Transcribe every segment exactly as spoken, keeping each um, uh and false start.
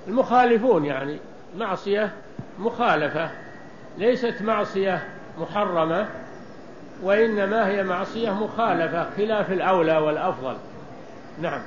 المخالفون يعني معصية مخالفة، ليست معصية محرمة، وإنما هي معصية مخالفة خلاف الأولى والأفضل. نعم.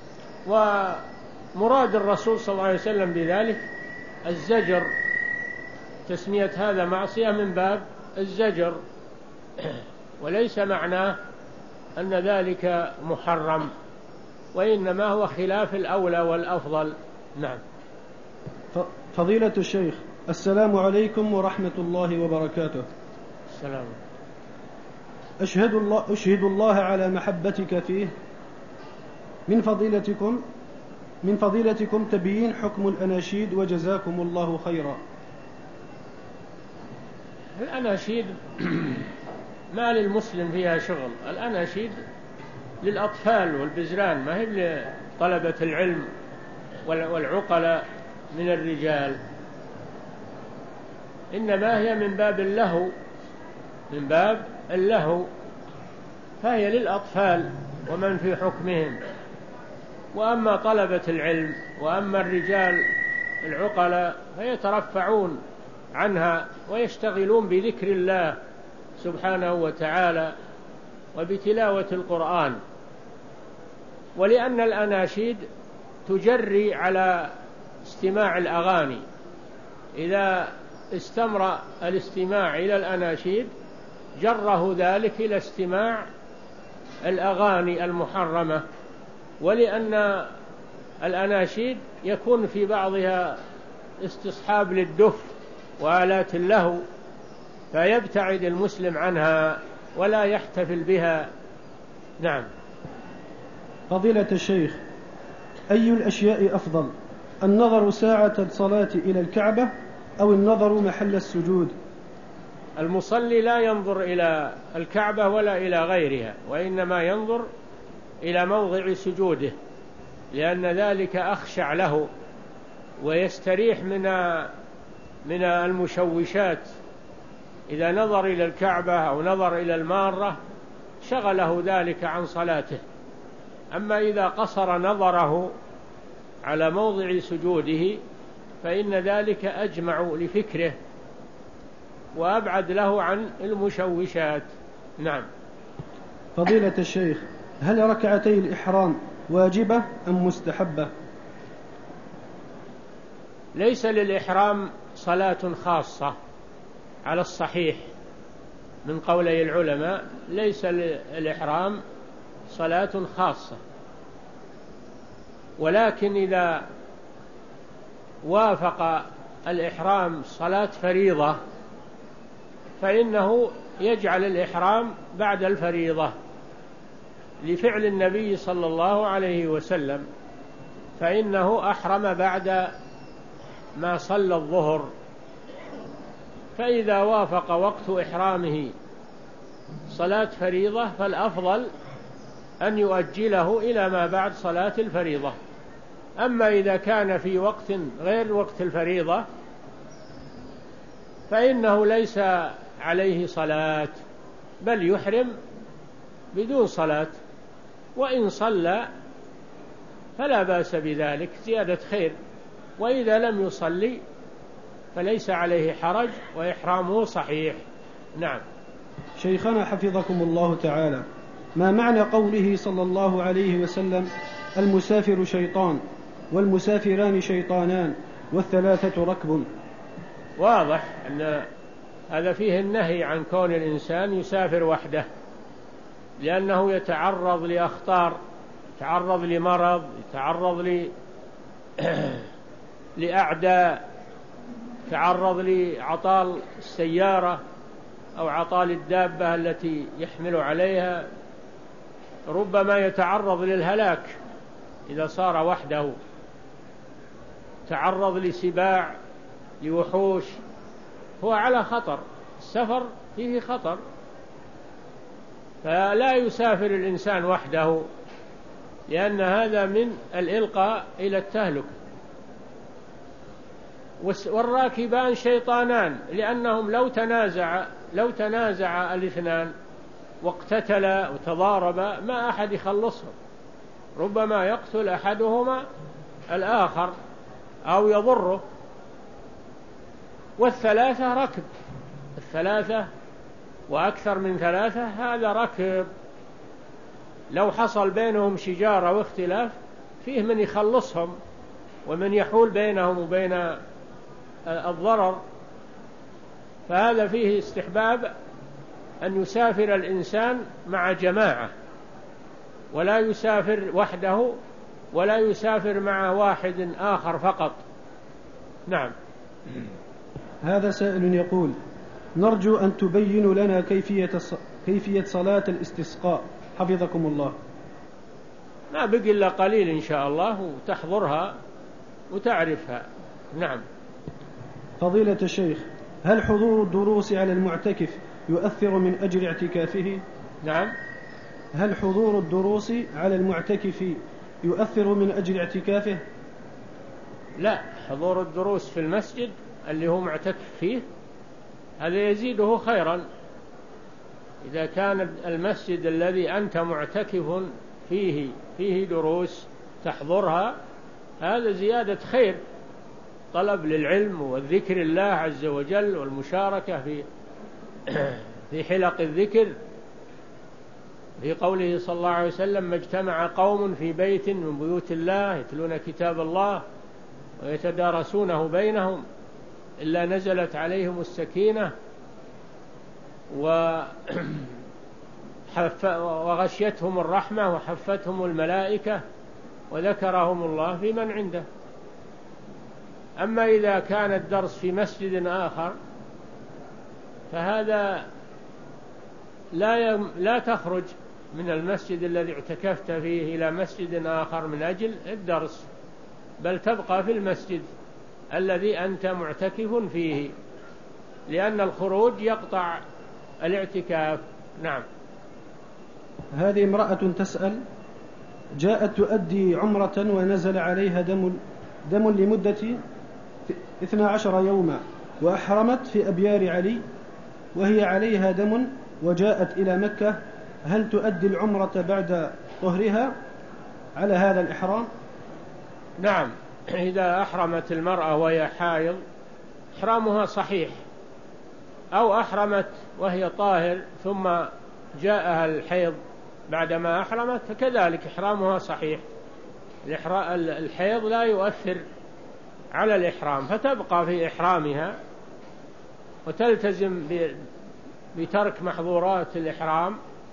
ومراد الرسول صلى الله عليه وسلم بذلك الزجر، تسمية هذا معصية من باب الزجر، وليس معناه أن ذلك محرم، وإنما هو خلاف الأولى والأفضل. نعم. فضيلة الشيخ، السلام عليكم ورحمة الله وبركاته. السلام. أشهد الله, أشهد الله على محبتك فيه من فضيلتكم من فضيلتكم تبيين حكم الأناشيد، وجزاكم الله خيرا. الأناشيد ما للمسلم فيها شغل، الأناشيد للأطفال والبزران، ما هي لطلبة العلم والعقلاء من الرجال، إنما هي من باب اللهو، من باب اللهو، فهي للأطفال ومن في حكمهم. وأما طلبة العلم وأما الرجال العقلاء فيترفعون عنها ويشتغلون بذكر الله سبحانه وتعالى وبتلاوة القرآن. ولأن الأناشيد تجري على استماع الأغاني، إذا استمر الاستماع إلى الأناشيد جره ذلك إلى استماع الأغاني المحرمة. ولأن الأناشيد يكون في بعضها استصحاب للدف وآلات اللهو، فيبتعد المسلم عنها ولا يحتفل بها. نعم. فضيلة الشيخ، أي الأشياء أفضل، النظر ساعة الصلاة إلى الكعبة أو النظر محل السجود؟ المصلي لا ينظر إلى الكعبة ولا إلى غيرها، وإنما ينظر إلى موضع سجوده، لأن ذلك أخشع له ويستريح من من المشوشات. إذا نظر إلى الكعبة أو نظر إلى المارة شغله ذلك عن صلاته. أما إذا قصر نظره على موضع سجوده فإن ذلك أجمع لفكره وأبعد له عن المشوشات. نعم. فضيلة الشيخ، هل ركعتي الإحرام واجبة أم مستحبة؟ ليس للإحرام صلاة خاصة على الصحيح من قولي العلماء، ليس للإحرام صلاة خاصة، ولكن إذا وافق الإحرام صلاة فريضة فإنه يجعل الإحرام بعد الفريضة، لفعل النبي صلى الله عليه وسلم، فإنه أحرم بعد ما صلى الظهر. فإذا وافق وقت إحرامه صلاة فريضة فالأفضل أن يؤجله إلى ما بعد صلاة الفريضة. أما إذا كان في وقت غير وقت الفريضة فإنه ليس عليه صلاة، بل يحرم بدون صلاة، وإن صلى فلا بأس بذلك، زيادة خير. وإذا لم يصلي فليس عليه حرج وإحرامه صحيح. نعم. شيخنا حفظكم الله تعالى، ما معنى قوله صلى الله عليه وسلم المسافر شيطان والمسافران شيطانان والثلاثة ركب؟ واضح أن هذا فيه النهي عن كون الإنسان يسافر وحده، لأنه يتعرض لأخطار، يتعرض لمرض، يتعرض ل... لأعداء، يتعرض لعطال السيارة أو عطال الدابة التي يحمل عليها، ربما يتعرض للهلاك إذا صار وحده، تعرض لسباع، لوحوش، هو على خطر، السفر فيه خطر، فلا يسافر الإنسان وحده، لأن هذا من الإلقاء إلى التهلكة. والراكبان شيطانان، لأنهم لو تنازع لو تنازع الاثنان واقتتلا وتضاربا ما أحد يخلصهم، ربما يقتل أحدهما الآخر أو يضره. والثلاثة ركب، الثلاثة وأكثر من ثلاثة هذا ركب. لو حصل بينهم شجارة واختلاف فيه من يخلصهم ومن يحول بينهم وبين الضرر. فهذا فيه استحباب أن يسافر الإنسان مع جماعة، ولا يسافر وحده، ولا يسافر مع واحد آخر فقط. نعم. هذا سائل يقول: نرجو أن تبينوا لنا كيفية كيفية صلاة الاستسقاء حفظكم الله. ما بقي إلا قليل إن شاء الله وتحضرها وتعرفها. نعم. فضيلة الشيخ، هل حضور الدروس على المعتكف يؤثر من أجل اعتكافه؟ نعم. هل حضور الدروس على المعتكف يؤثر من أجل اعتكافه؟ لا، حضور الدروس في المسجد اللي هو معتكف فيه هذا يزيده خيرا. إذا كان المسجد الذي أنت معتكف فيه فيه دروس تحضرها هذا زيادة خير، طلب للعلم والذكر الله عز وجل والمشاركة في في حلق الذكر. في قوله صلى الله عليه وسلم: ما اجتمع قوم في بيت من بيوت الله يتلون كتاب الله ويتدارسونه بينهم إلا نزلت عليهم السكينة وغشيتهم الرحمة وحفتهم الملائكة وذكرهم الله في من عنده. أما إذا كان الدرس في مسجد آخر فهذا لا لا تخرج من المسجد الذي اعتكفت فيه إلى مسجد آخر من أجل الدرس، بل تبقى في المسجد الذي أنت معتكف فيه، لأن الخروج يقطع الاعتكاف. نعم. هذه امرأة تسأل: جاءت تؤدي عمرة ونزل عليها دم دم لمدة اثنى عشر يوما وأحرمت في أبيار علي وهي عليها دم وجاءت إلى مكة، هل تؤدي العمرة بعد طهرها على هذا الإحرام؟ نعم. إذا أحرمت المرأة وهي حائض إحرامها صحيح، أو أحرمت وهي طاهر ثم جاءها الحيض بعدما أحرمت فكذلك إحرامها صحيح. الحيض لا يؤثر على الإحرام فتبقى في إحرامها وتلتزم بترك محظورات الإحرام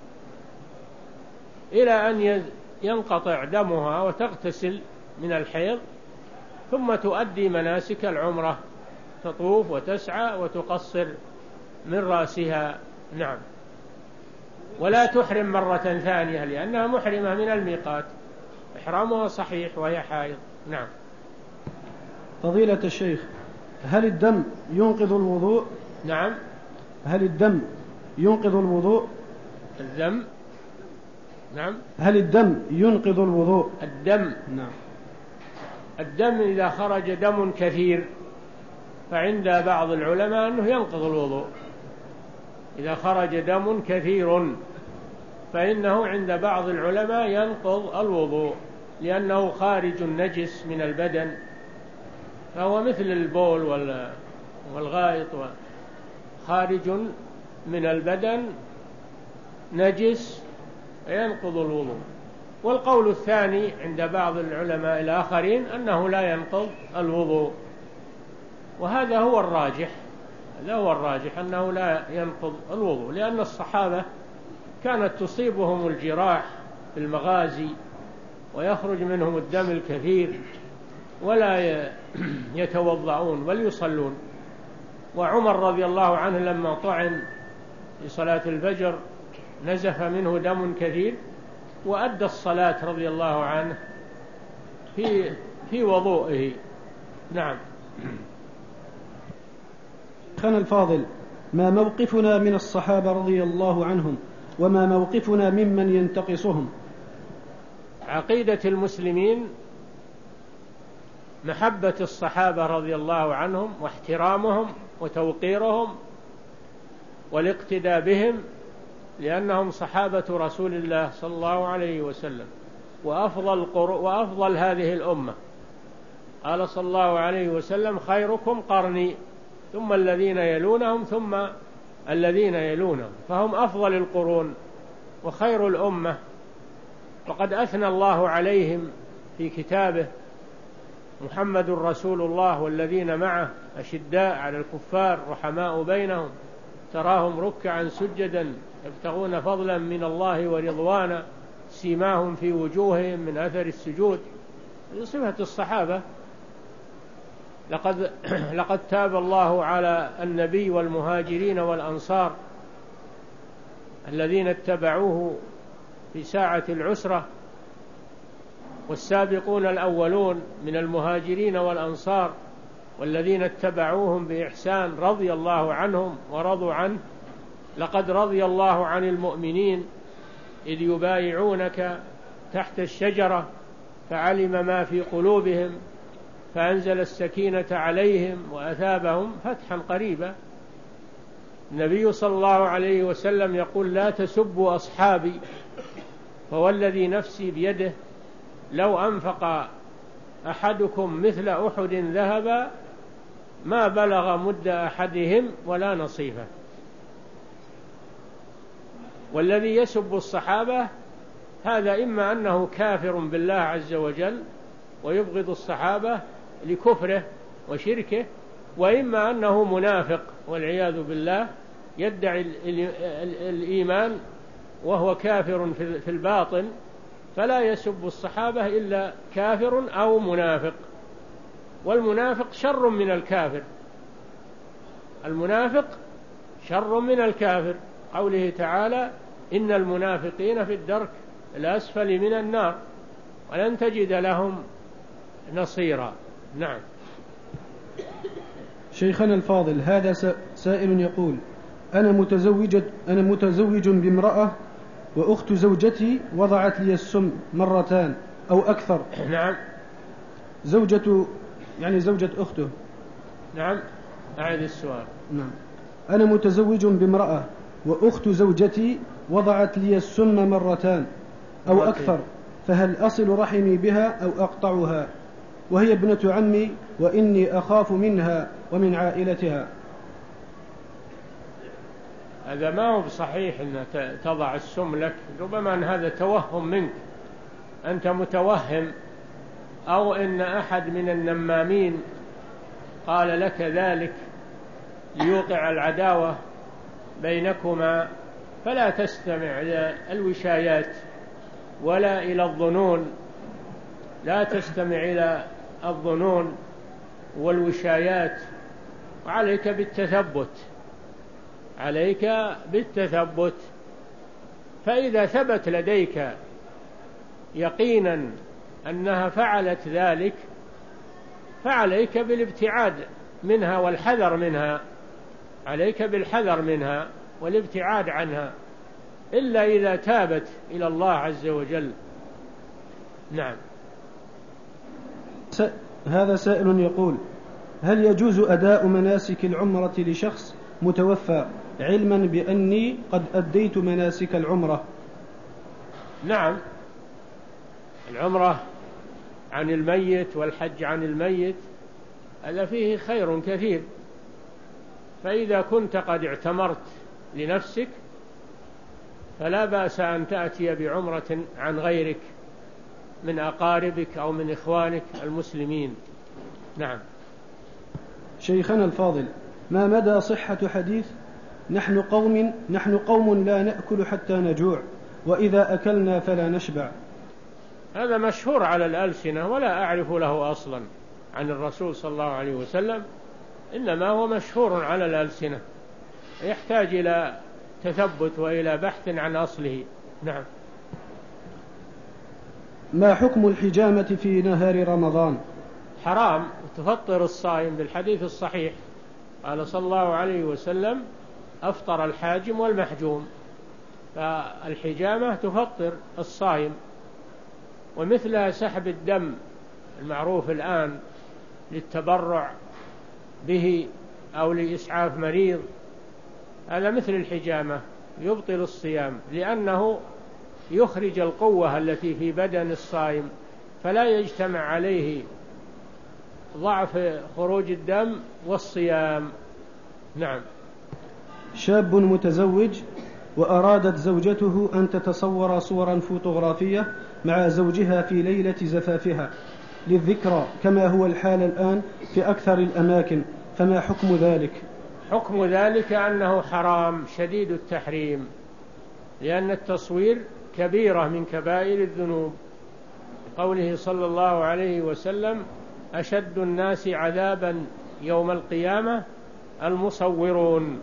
إلى أن ينقطع دمها وتغتسل من الحيض، ثم تؤدي مناسك العمرة، تطوف وتسعى وتقصر من رأسها. نعم. ولا تحرم مرة ثانية لأنها محرمة من الميقات، إحرامها صحيح وهي حائض. نعم. فضيلة الشيخ، هل الدم ينقض الوضوء؟ نعم. هل الدم ينقض الوضوء؟ الدم. نعم. هل الدم ينقض الوضوء؟ الدم. نعم. الدم إذا خرج دم كثير فعند بعض العلماء أنه ينقض الوضوء. إذا خرج دم كثير فإنه عند بعض العلماء ينقض الوضوء، لأنه خارج نجس من البدن، فهو مثل البول والغائط، خارج من البدن نجس ينقض الوضوء. والقول الثاني عند بعض العلماء الآخرين أنه لا ينقض الوضوء، وهذا هو الراجح. هذا هو الراجح أنه لا ينقض الوضوء، لأن الصحابة كانت تصيبهم الجراح في المغازي ويخرج منهم الدم الكثير ولا يتوضعون بل يصلون. وعمر رضي الله عنه لما طعن في صلاة الفجر نزف منه دم كثير وأدى الصلاة رضي الله عنه في في وضوئه. نعم. شيخنا الفاضل، ما موقفنا من الصحابة رضي الله عنهم وما موقفنا ممن ينتقصهم؟ عقيدة المسلمين محبة الصحابة رضي الله عنهم واحترامهم وتوقيرهم والاقتداء بهم، لأنهم صحابة رسول الله صلى الله عليه وسلم وأفضل, وأفضل هذه الأمة. قال صلى الله عليه وسلم: خيركم قرني ثم الذين يلونهم ثم الذين يلونهم، فهم أفضل القرون وخير الأمة، وقد أثنى الله عليهم في كتابه: محمد رسول الله والذين معه أشداء على الكفار رحماء بينهم تراهم ركعا سجدا يبتغون فضلا من الله ورضوانا سيماهم في وجوههم من أثر السجود. صفة الصحابة. لقد, لقد تاب الله على النبي والمهاجرين والأنصار الذين اتبعوه في ساعة العسرة، والسابقون الأولون من المهاجرين والأنصار والذين اتبعوهم بإحسان رضي الله عنهم ورضوا عنه. لقد رضي الله عن المؤمنين إذ يبايعونك تحت الشجرة فعلم ما في قلوبهم فأنزل السكينة عليهم وأثابهم فتحا قريبا. النبي صلى الله عليه وسلم يقول: لا تسبوا أصحابي فوالذي نفسي بيده لو أنفق أحدكم مثل أحد ذهبا ما بلغ مد أحدهم ولا نصيفه. والذي يسب الصحابة هذا إما أنه كافر بالله عز وجل ويبغض الصحابة لكفره وشركه، وإما أنه منافق والعياذ بالله يدعي الإيمان وهو كافر في الباطن، فلا يسب الصحابة إلا كافر أو منافق. والمنافق شر من الكافر، المنافق شر من الكافر. قوله تعالى: إن المنافقين في الدرك الأسفل من النار ولن تجد لهم نصيرا. نعم. شيخنا الفاضل، هذا سائل يقول: أنا متزوج أنا متزوج بامرأة وأخت زوجتي وضعت لي السم مرتان أو أكثر. نعم. زوجة يعني زوجة أخته. نعم. أعد السؤال. نعم. أنا متزوج بامرأة وأخت زوجتي وضعت لي السم مرتان أو أكثر، فهل أصل رحمي بها أو أقطعها؟ وهي ابنة عمي وإني أخاف منها ومن عائلتها. هذا ما هو بصحيح أن تضع السم لك، ربما أن هذا توهم منك، أنت متوهم، أو أن أحد من النمامين قال لك ذلك ليوقع العداوة بينكما. فلا تستمع إلى الوشايات ولا إلى الظنون، لا تستمع إلى الظنون والوشايات، وعليك بالتثبت، عليك بالتثبت. فإذا ثبت لديك يقينا أنها فعلت ذلك فعليك بالابتعاد منها والحذر منها، عليك بالحذر منها والابتعاد عنها، إلا إذا تابت إلى الله عز وجل. نعم. هذا سائل يقول: هل يجوز أداء مناسك العمرة لشخص متوفى علما بأني قد أديت مناسك العمرة؟ نعم. العمرة عن الميت والحج عن الميت هذا فيه خير كثير، فإذا كنت قد اعتمرت لنفسك فلا بأس أن تأتي بعمرة عن غيرك من أقاربك أو من إخوانك المسلمين. نعم. شيخنا الفاضل، ما مدى صحة حديث نحن قوم نحن قوم لا نأكل حتى نجوع وإذا أكلنا فلا نشبع؟ هذا مشهور على الألسنة ولا أعرف له أصلا عن الرسول صلى الله عليه وسلم، إنما هو مشهور على الألسنة، يحتاج إلى تثبت وإلى بحث عن أصله. نعم. ما حكم الحجامة في نهار رمضان؟ حرام، تفطر الصائم بالحديث الصحيح، قال صلى الله عليه وسلم: أفطر الحاجم والمحجوم. فالحجامة تفطر الصائم، ومثلها سحب الدم المعروف الآن للتبرع به أو لإسعاف مريض، هذا مثل الحجامة يبطل الصيام، لأنه يخرج القوة التي في بدن الصائم، فلا يجتمع عليه ضعف خروج الدم والصيام. نعم. شاب متزوج وأرادت زوجته أن تتصور صورا فوتوغرافية مع زوجها في ليلة زفافها للذكرى كما هو الحال الآن في أكثر الأماكن، فما حكم ذلك؟ حكم ذلك أنه حرام شديد التحريم، لأن التصوير كبيرة من كبائر الذنوب. قوله صلى الله عليه وسلم: أشد الناس عذابا يوم القيامة المصورون.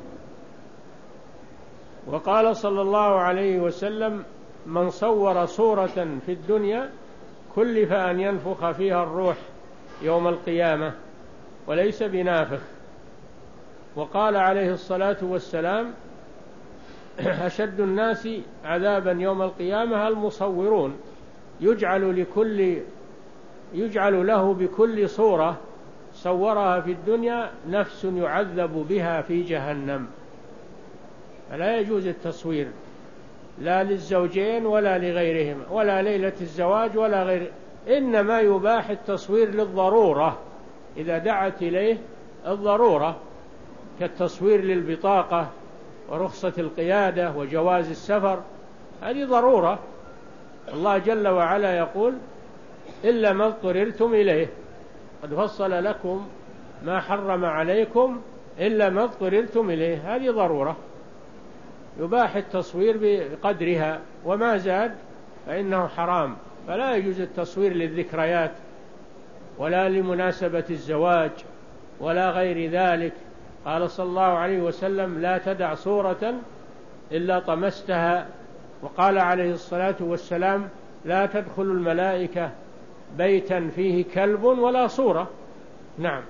وقال صلى الله عليه وسلم: من صور صورة في الدنيا كلف أن ينفخ فيها الروح يوم القيامة وليس بنافخ. وقال عليه الصلاة والسلام: أشد الناس عذابا يوم القيامة المصورون، يجعل لكل يجعل له بكل صورة صورها في الدنيا نفس يعذب بها في جهنم. فلا يجوز التصوير لا للزوجين ولا لغيرهما، ولا ليلة الزواج ولا غير، إنما يباح التصوير للضرورة إذا دعت إليه الضرورة، كالتصوير للبطاقة ورخصة القيادة وجواز السفر، هذه ضرورة. الله جل وعلا يقول: إلا ما اضطررتم إليه، قد فصل لكم ما حرم عليكم إلا ما اضطررتم إليه، هذه ضرورة يباح التصوير بقدرها، وما زاد فإنه حرام. فلا يجوز التصوير للذكريات ولا لمناسبة الزواج ولا غير ذلك. قال صلى الله عليه وسلم: لا تدع صورة إلا طمستها. وقال عليه الصلاة والسلام: لا تدخل الملائكة بيتا فيه كلب ولا صورة. نعم.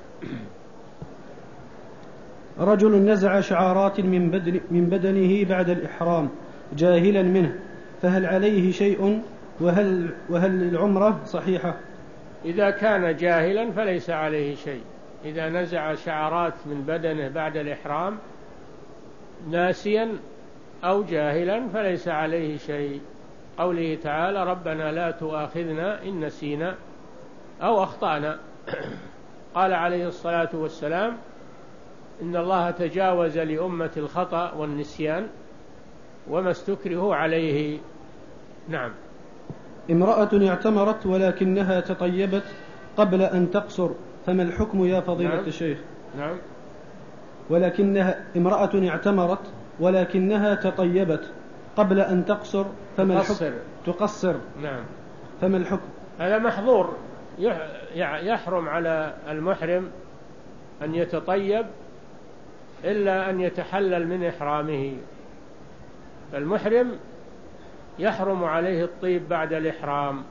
رجل نزع شعارات من, بدن من بدنه بعد الإحرام جاهلا منه، فهل عليه شيء؟ وهل, وهل العمرة صحيحة؟ إذا كان جاهلا فليس عليه شيء. إذا نزع شعارات من بدنه بعد الإحرام ناسيا أو جاهلا فليس عليه شيء. قوله تعالى: ربنا لا تؤاخذنا إن نسينا أو أخطأنا. قال عليه الصلاة والسلام: إن الله تجاوز لأمة الخطأ والنسيان وما استكرهوا عليه. نعم. امرأة اعتمرت ولكنها تطيبت قبل أن تقصر، فما الحكم يا فضيلة نعم. الشيخ؟ نعم. ولكنها امرأة اعتمرت ولكنها تطيبت قبل أن تقصر، فما تقصر. الحكم؟ تقصر. نعم. فما الحكم؟ هذا محظور، يحرم على المحرم أن يتطيب إلا أن يتحلل من إحرامه. فالمحرم يحرم عليه الطيب بعد الإحرام،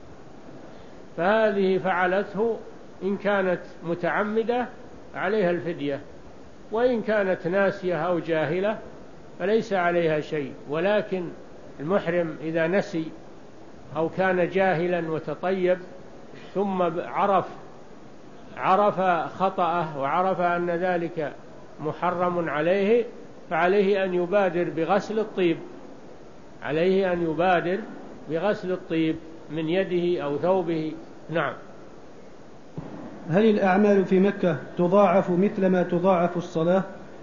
فهذه فعلته إن كانت متعمدة عليها الفدية، وإن كانت ناسية أو جاهلة فليس عليها شيء. ولكن المحرم إذا نسي أو كان جاهلا وتطيب ثم عرف عرف خطأه وعرف أن ذلك محرم عليه، فعليه أن يبادر بغسل الطيب عليه أن يبادر بغسل الطيب من يده أو ثوبه. نعم. هل الأعمال في مكة تضاعف مثل ما تضاعف الصلاة؟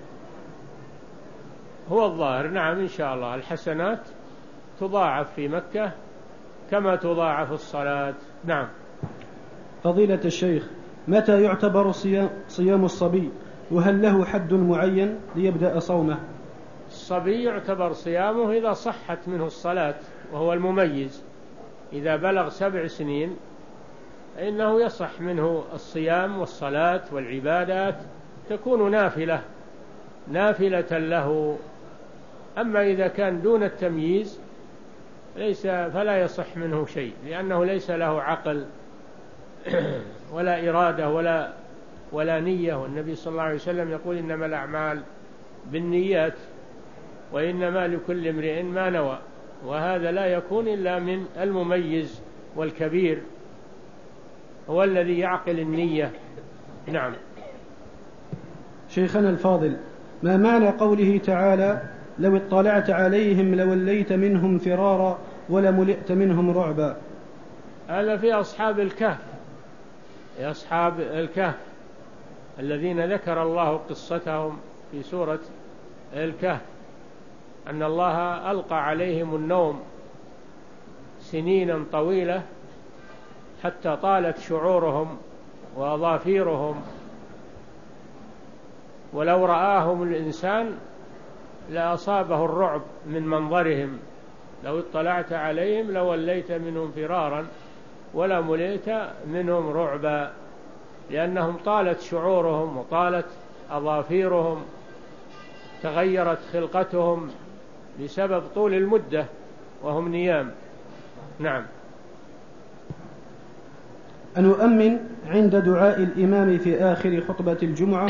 هو الظاهر نعم، إن شاء الله الحسنات تضاعف في مكة كما تضاعف الصلاة. نعم. فضيلة الشيخ، متى يعتبر صيام, صيام الصبي؟ وهل له حد معين ليبدأ صومه؟ الصبي يعتبر صيامه إذا صحت منه الصلاة، وهو المميز. إذا بلغ سبع سنين فإنه يصح منه الصيام والصلاة والعبادات، تكون نافلة نافلة له. أما إذا كان دون التمييز ليس فلا يصح منه شيء، لأنه ليس له عقل ولا إرادة ولا ولا نية. والنبي صلى الله عليه وسلم يقول: إنما الأعمال بالنيات وإنما لكل امرئ ما نوى. وهذا لا يكون إلا من المميز والكبير، هو الذي يعقل النية. نعم. شيخنا الفاضل، ما معنى قوله تعالى: لو اطلعت عليهم لوليت منهم فرارا ولملئت منهم رعبا؟ هذا في أصحاب الكهف أصحاب الكهف الذين ذكر الله قصتهم في سورة الكهف، أن الله ألقى عليهم النوم سنينا طويلة حتى طالت شعورهم وأظافيرهم، ولو رآهم الإنسان لأصابه الرعب من منظرهم، لو اطلعت عليهم لوليت منهم فرارا ولا ملئت منهم رعبا، لأنهم طالت شعورهم وطالت أظافيرهم، تغيرت خلقتهم بسبب طول المدة وهم نيام. نعم. أن نؤمن عند دعاء الإمام في آخر خطبة الجمعة.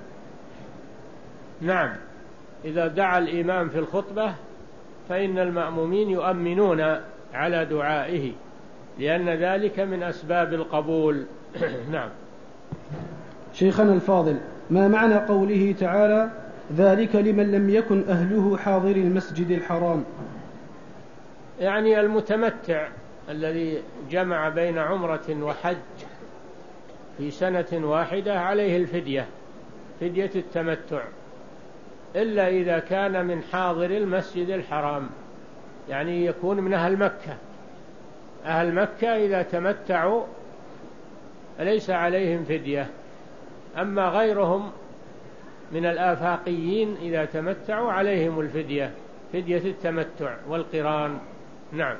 نعم، إذا دعا الإمام في الخطبة فإن المأمومين يؤمنون على دعائه، لأن ذلك من أسباب القبول. نعم. شيخنا الفاضل، ما معنى قوله تعالى ذلك لمن لم يكن أهله حاضر المسجد الحرام؟ يعني المتمتع الذي جمع بين عمرة وحج في سنة واحدة عليه الفدية، فدية التمتع، إلا إذا كان من حاضر المسجد الحرام، يعني يكون من أهل مكة. أهل مكة إذا تمتعوا ليس عليهم فدية، أما غيرهم من الآفاقيين إذا تمتعوا عليهم الفدية، فدية التمتع والقران. نعم.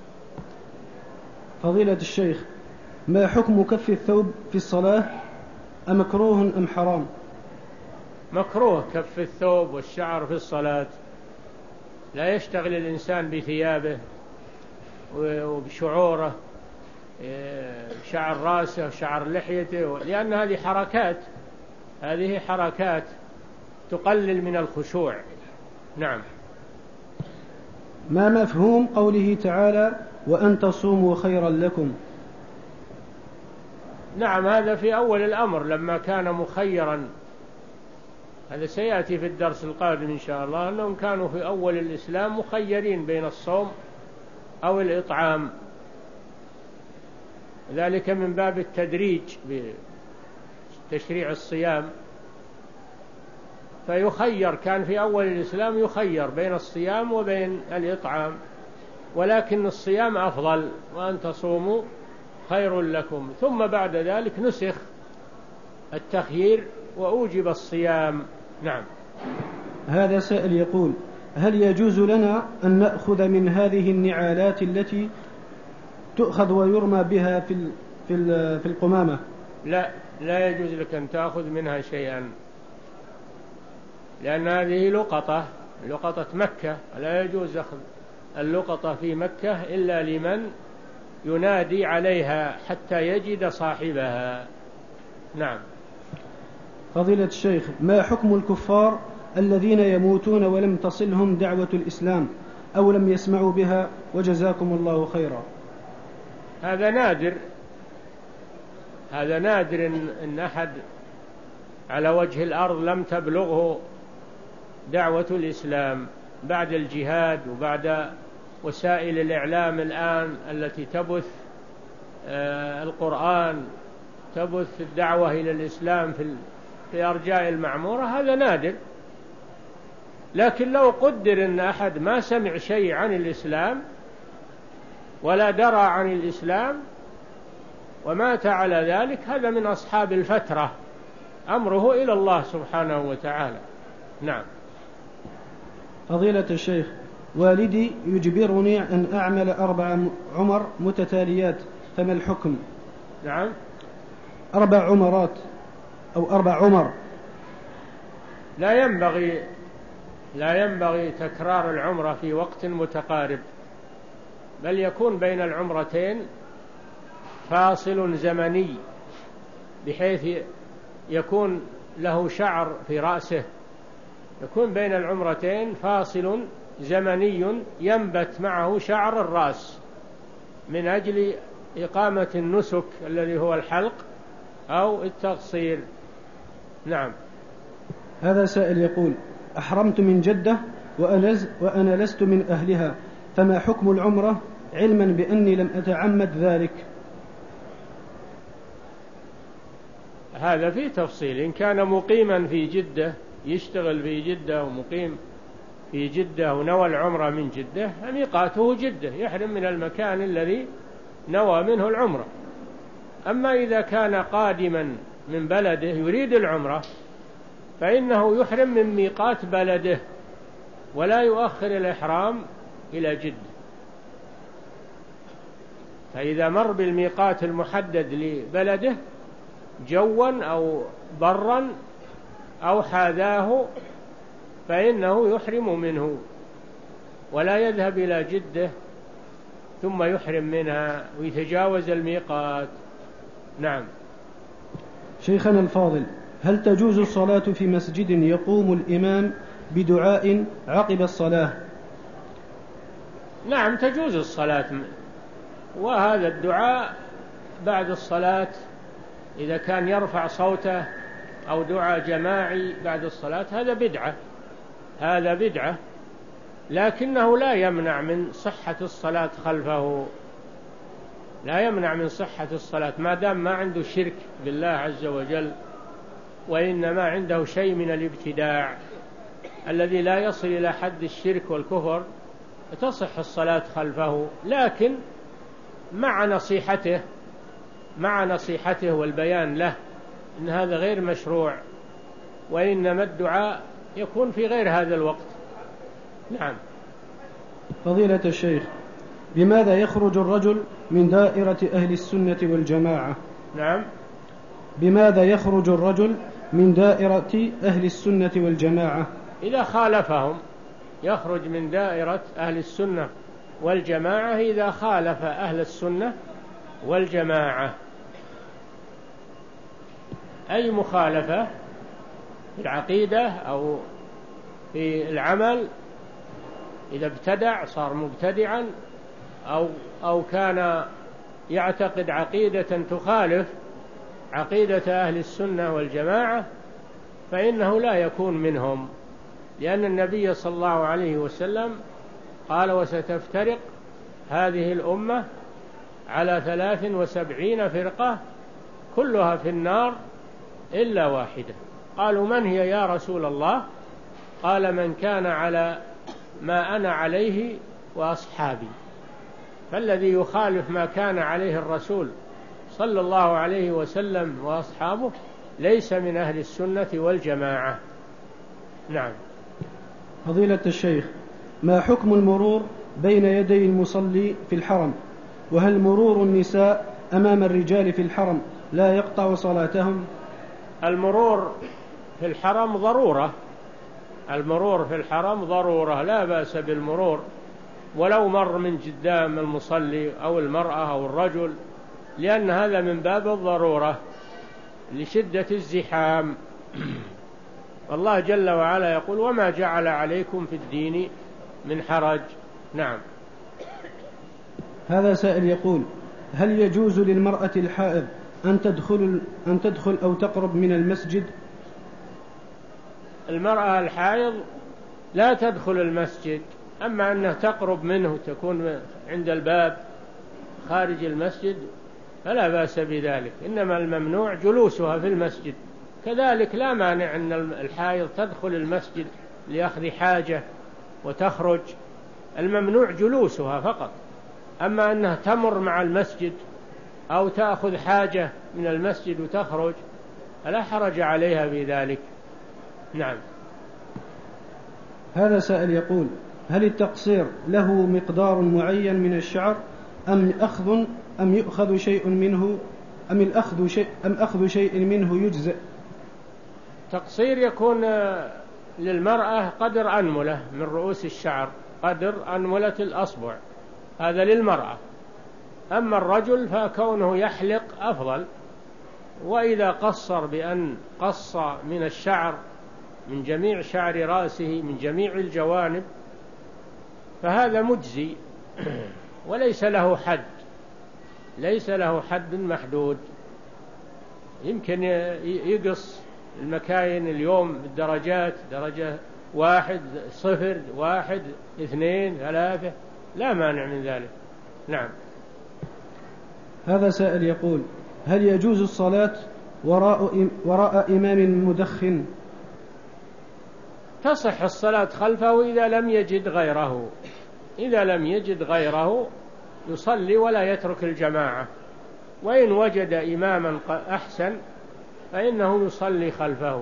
فضيلة الشيخ، ما حكم كف الثوب في الصلاة؟ أمكروه أم حرام؟ مكروه كف الثوب والشعر في الصلاة، لا يشتغل الإنسان بثيابه وبشعوره، شعر راسه وشعر لحيته، لأن هذه حركات هذه حركات تقلل من الخشوع. نعم. ما مفهوم قوله تعالى وأن تصوموا خيرا لكم؟ نعم، هذا في أول الأمر لما كان مخيرا، هذا سيأتي في الدرس القادم إن شاء الله، أنهم كانوا في أول الإسلام مخيرين بين الصوم أو الإطعام، ذلك من باب التدريج بتشريع الصيام، فيخير، كان في أول الإسلام يخير بين الصيام وبين الإطعام، ولكن الصيام أفضل، وأن تصوموا خير لكم. ثم بعد ذلك نسخ التخيير وأوجب الصيام. نعم. هذا سائل يقول: هل يجوز لنا أن نأخذ من هذه النعالات التي تؤخذ ويرمى بها في في القمامة؟ لا، لا يجوز لك أن تأخذ منها شيئا، لأن هذه لقطة لقطة مكة، لا يجوز أخذ اللقطة في مكة إلا لمن ينادي عليها حتى يجد صاحبها. نعم. فضيلة الشيخ، ما حكم الكفار الذين يموتون ولم تصلهم دعوة الإسلام أو لم يسمعوا بها وجزاكم الله خيرا؟ هذا نادر، هذا نادر إن, إن أحد على وجه الأرض لم تبلغه دعوة الإسلام بعد الجهاد وبعد وسائل الإعلام الآن التي تبث آه القرآن، تبث الدعوة إلى الإسلام في في أرجاء المعمورة، هذا نادر. لكن لو قدر أن أحد ما سمع شيء عن الإسلام ولا درى عن الإسلام ومات على ذلك، هذا من أصحاب الفترة، أمره إلى الله سبحانه وتعالى. نعم. فضيلة الشيخ، والدي يجبرني أن أعمل أربع عمر متتاليات، فما الحكم؟ نعم. أربع عمرات أو أربع عمر. لا ينبغي لا ينبغي تكرار العمرة في وقت متقارب، بل يكون بين العمرتين فاصل زمني، بحيث يكون له شعر في رأسه، يكون بين العمرتين فاصل زمني ينبت معه شعر الرأس من أجل إقامة النسك الذي هو الحلق أو التقصير. نعم. هذا سائل يقول: أحرمت من جدة وأنا لست من أهلها، فما حكم العمرة علما بأني لم أتعمد ذلك؟ هذا فيه تفصيل. إن كان مقيما في جدة يشتغل في جدة ومقيم في جدة ونوى العمرة من جدة ميقاته جدة، يحرم من المكان الذي نوى منه العمرة. أما إذا كان قادما من بلده يريد العمرة فإنه يحرم من ميقات بلده ولا يؤخر الإحرام إلى جدة. فإذا مر بالميقات المحدد لبلده جوا أو برا أو حاذاه فإنه يحرم منه ولا يذهب إلى جدة ثم يحرم منها ويتجاوز الميقات. نعم. شيخنا الفاضل، هل تجوز الصلاة في مسجد يقوم الإمام بدعاء عقب الصلاة؟ نعم تجوز الصلاة، وهذا الدعاء بعد الصلاة إذا كان يرفع صوته أو دعاء جماعي بعد الصلاة هذا بدعة، هذا بدعة، لكنه لا يمنع من صحة الصلاة خلفه، لا يمنع من صحة الصلاة ما دام ما عنده شرك بالله عز وجل، وإنما عنده شيء من الابتداع الذي لا يصل إلى حد الشرك والكفر، تصح الصلاة خلفه، لكن مع نصيحته مع نصيحته والبيان له إن هذا غير مشروع، وإنما الدعاء يكون في غير هذا الوقت. نعم. فضيلة الشيخ، بماذا يخرج الرجل من دائرة أهل السنة والجماعة؟ نعم. بماذا يخرج الرجل من دائرة أهل السنة والجماعة؟ إذا خالفهم يخرج من دائرة أهل السنة والجماعة إذا خالف أهل السنة والجماعة. أي مخالفة في العقيدة أو في العمل، إذا ابتدع صار مبتدعا أو, أو كان يعتقد عقيدة تخالف عقيدة أهل السنة والجماعة فإنه لا يكون منهم، لأن النبي صلى الله عليه وسلم قال: وستفترق هذه الأمة على ثلاث وسبعين فرقة كلها في النار إلا واحدة. قالوا: من هي يا رسول الله؟ قال: من كان على ما أنا عليه وأصحابي. فالذي يخالف ما كان عليه الرسول صلى الله عليه وسلم وأصحابه ليس من أهل السنة والجماعة. نعم. فضيلة الشيخ، ما حكم المرور بين يدي المصلي في الحرم؟ وهل مرور النساء أمام الرجال في الحرم لا يقطع صلاتهم؟ المرور في الحرم ضرورة، المرور في الحرم ضرورة، لا بأس بالمرور ولو مر من قدام المصلي أو المرأة أو الرجل، لأن هذا من باب الضرورة لشدة الزحام. الله جل وعلا يقول: وما جعل عليكم في الدين من حرج. نعم. هذا سائل يقول: هل يجوز للمرأة الحائض أن تدخل, أن تدخل أو تقرب من المسجد؟ المرأة الحائض لا تدخل المسجد، أما أنها تقرب منه تكون عند الباب خارج المسجد فلا بأس بذلك، إنما الممنوع جلوسها في المسجد. كذلك لا مانع أن الحائض تدخل المسجد لأخذ حاجة وتخرج، الممنوع جلوسها فقط. أما أنها تمر مع المسجد أو تأخذ حاجة من المسجد وتخرج فلا حرج عليها بذلك. نعم. هذا سائل يقول: هل التقصير له مقدار معين من الشعر أم أخذ أم يؤخذ شيء منه أم الأخذ شيء أم أخذ شيء منه يجزئ؟ تقصير يكون للمرأة قدر أنملة من رؤوس الشعر، قدر أنملة الأصبع، هذا للمرأة. أما الرجل فكونه يحلق أفضل، وإذا قصر بأن قص من الشعر من جميع شعر رأسه من جميع الجوانب فهذا مجزي وليس له حد، ليس له حد محدود. يمكن يقص المكاين اليوم بالدرجات، درجة واحد، صفر، واحد، اثنين، ثلاثة، لا مانع من ذلك. نعم. هذا سائل يقول: هل يجوز الصلاة وراء, وراء إمام مدخن تصح الصلاة خلفه إذا لم يجد غيره، إذا لم يجد غيره يصلي ولا يترك الجماعة، وإن وجد إماما أحسن فإنه يصلي خلفه.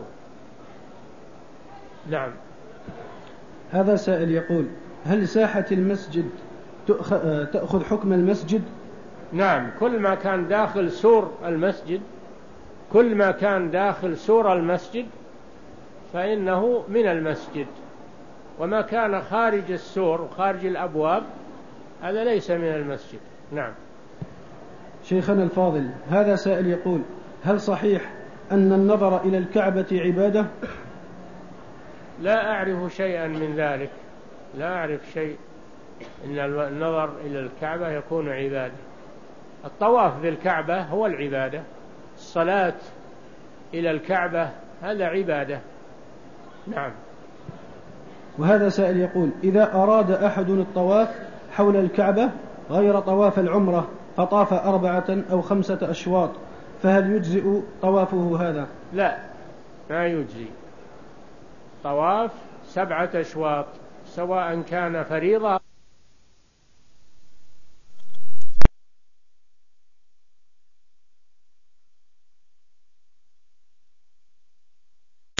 نعم. هذا سائل يقول: هل ساحة المسجد تأخذ حكم المسجد؟ نعم، كل ما كان داخل سور المسجد، كل ما كان داخل سور المسجد فإنه من المسجد، وما كان خارج السور وخارج الأبواب هذا ليس من المسجد. نعم. شيخنا الفاضل، هذا سائل يقول: هل صحيح أن النظر إلى الكعبة عبادة؟ لا أعرف شيئا من ذلك، لا أعرف شيء إن النظر إلى الكعبة يكون عبادة. الطواف بالكعبة هو العبادة، الصلاة إلى الكعبة هذا عبادة. نعم. وهذا سائل يقول: إذا أراد أحد الطواف حول الكعبة غير طواف العمرة فطاف أربعة أو خمسة أشواط فهل يجزئ طوافه هذا؟ لا، ما يجزي. طواف سبعة أشواط سواء كان فريضة